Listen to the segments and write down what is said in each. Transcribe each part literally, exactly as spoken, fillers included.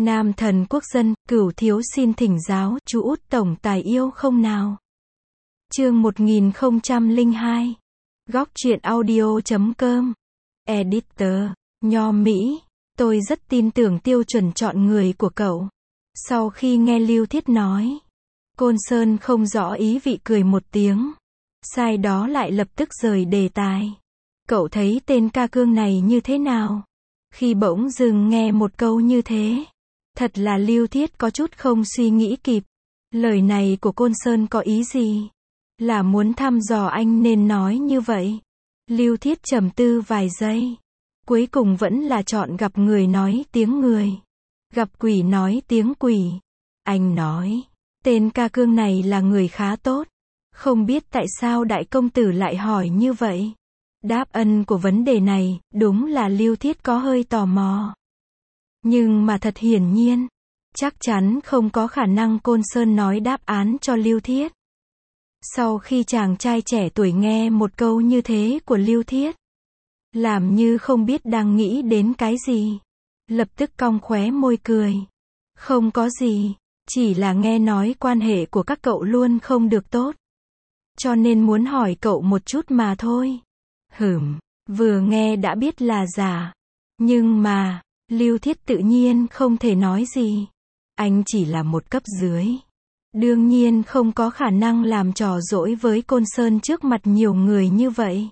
Nam thần quốc dân, cửu thiếu xin thỉnh giáo, chú út tổng tài yêu không nào? Chương một nghìn không trăm lẻ hai. Góc truyện audio chấm com. Editor, Nho Mỹ. Tôi rất tin tưởng tiêu chuẩn chọn người của cậu. Sau khi nghe Lưu Thiết nói, Côn Sơn không rõ ý vị cười một tiếng. Sai đó lại lập tức rời đề tài. Cậu thấy tên ca cương này như thế nào? Khi bỗng dừng nghe một câu như thế, thật là Lưu Thiết có chút không suy nghĩ kịp. Lời này của Côn Sơn có ý gì? Là muốn thăm dò anh nên nói như vậy. Lưu Thiết trầm tư vài giây. Cuối cùng vẫn là chọn gặp người nói tiếng người. Gặp quỷ nói tiếng quỷ. Anh nói, tên ca cương này là người khá tốt. Không biết tại sao đại công tử lại hỏi như vậy. Đáp ân của vấn đề này, đúng là Lưu Thiết có hơi tò mò. Nhưng mà thật hiển nhiên, chắc chắn không có khả năng Côn Sơn nói đáp án cho Lưu Thiết. Sau khi chàng trai trẻ tuổi nghe một câu như thế của Lưu Thiết, làm như không biết đang nghĩ đến cái gì, lập tức cong khóe môi cười. Không có gì, chỉ là nghe nói quan hệ của các cậu luôn không được tốt, cho nên muốn hỏi cậu một chút mà thôi. Hửm, vừa nghe đã biết là giả. Nhưng mà, Lưu Thiết tự nhiên không thể nói gì. Anh chỉ là một cấp dưới. Đương nhiên không có khả năng làm trò dỗi với Côn Sơn trước mặt nhiều người như vậy.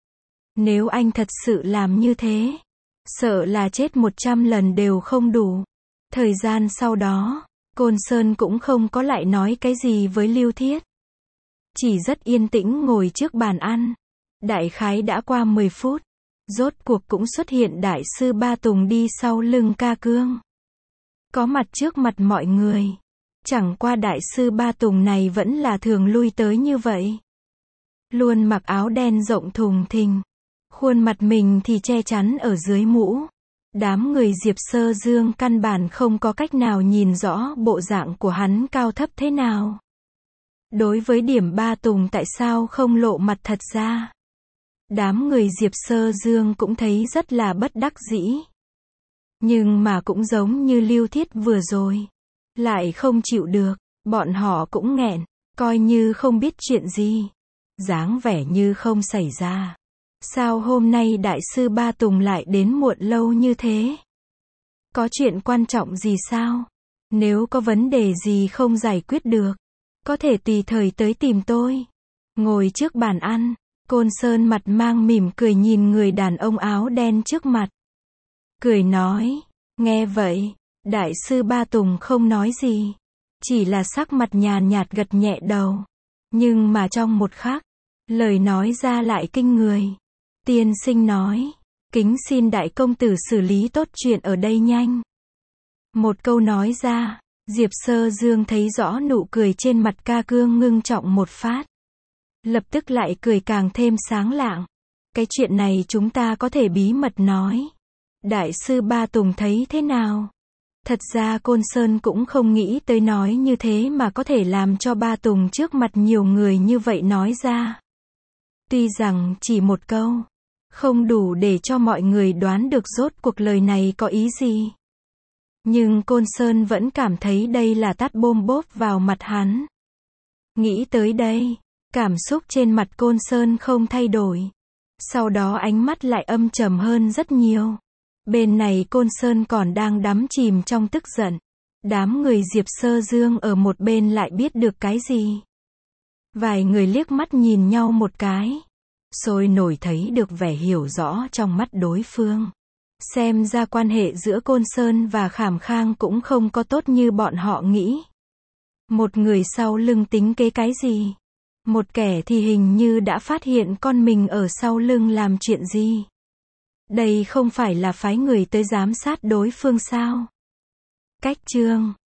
Nếu anh thật sự làm như thế, sợ là chết một trăm lần đều không đủ. Thời gian sau đó, Côn Sơn cũng không có lại nói cái gì với Lưu Thiết. Chỉ rất yên tĩnh ngồi trước bàn ăn. Đại khái đã qua mười phút. Rốt cuộc cũng xuất hiện đại sư Ba Tùng đi sau lưng ca cương. Có mặt trước mặt mọi người. Chẳng qua đại sư Ba Tùng này vẫn là thường lui tới như vậy. Luôn mặc áo đen rộng thùng thình. Khuôn mặt mình thì che chắn ở dưới mũ. Đám người Diệp Sơ Dương căn bản không có cách nào nhìn rõ bộ dạng của hắn cao thấp thế nào. Đối với điểm Ba Tùng tại sao không lộ mặt thật ra, đám người Diệp Sơ Dương cũng thấy rất là bất đắc dĩ. Nhưng mà cũng giống như Lưu Thiết vừa rồi, lại không chịu được, bọn họ cũng nghẹn, coi như không biết chuyện gì, dáng vẻ như không xảy ra. Sao hôm nay đại sư Ba Tùng lại đến muộn lâu như thế? Có chuyện quan trọng gì sao? Nếu có vấn đề gì không giải quyết được, có thể tùy thời tới tìm tôi. Ngồi trước bàn ăn, Côn Sơn mặt mang mỉm cười nhìn người đàn ông áo đen trước mặt. Cười nói, nghe vậy, đại sư Ba Tùng không nói gì, chỉ là sắc mặt nhàn nhạt gật nhẹ đầu. Nhưng mà trong một khắc, lời nói ra lại kinh người. Tiên sinh nói, kính xin đại công tử xử lý tốt chuyện ở đây nhanh. Một câu nói ra, Diệp Sơ Dương thấy rõ nụ cười trên mặt ca cương ngưng trọng một phát. Lập tức lại cười càng thêm sáng lạng. Cái chuyện này chúng ta có thể bí mật nói. Đại sư Ba Tùng thấy thế nào? Thật ra Côn Sơn cũng không nghĩ tới nói như thế mà có thể làm cho Ba Tùng trước mặt nhiều người như vậy nói ra. Tuy rằng chỉ một câu, không đủ để cho mọi người đoán được rốt cuộc lời này có ý gì. Nhưng Côn Sơn vẫn cảm thấy đây là tát bôm bốp vào mặt hắn. Nghĩ tới đây, cảm xúc trên mặt Côn Sơn không thay đổi. Sau đó ánh mắt lại âm trầm hơn rất nhiều. Bên này Côn Sơn còn đang đắm chìm trong tức giận. Đám người Diệp Sơ Dương ở một bên lại biết được cái gì. Vài người liếc mắt nhìn nhau một cái. Sôi nổi thấy được vẻ hiểu rõ trong mắt đối phương. Xem ra quan hệ giữa Côn Sơn và Khảm Khang cũng không có tốt như bọn họ nghĩ. Một người sau lưng tính kế cái gì? Một kẻ thì hình như đã phát hiện con mình ở sau lưng làm chuyện gì. Đây không phải là phái người tới giám sát đối phương sao? Cách chương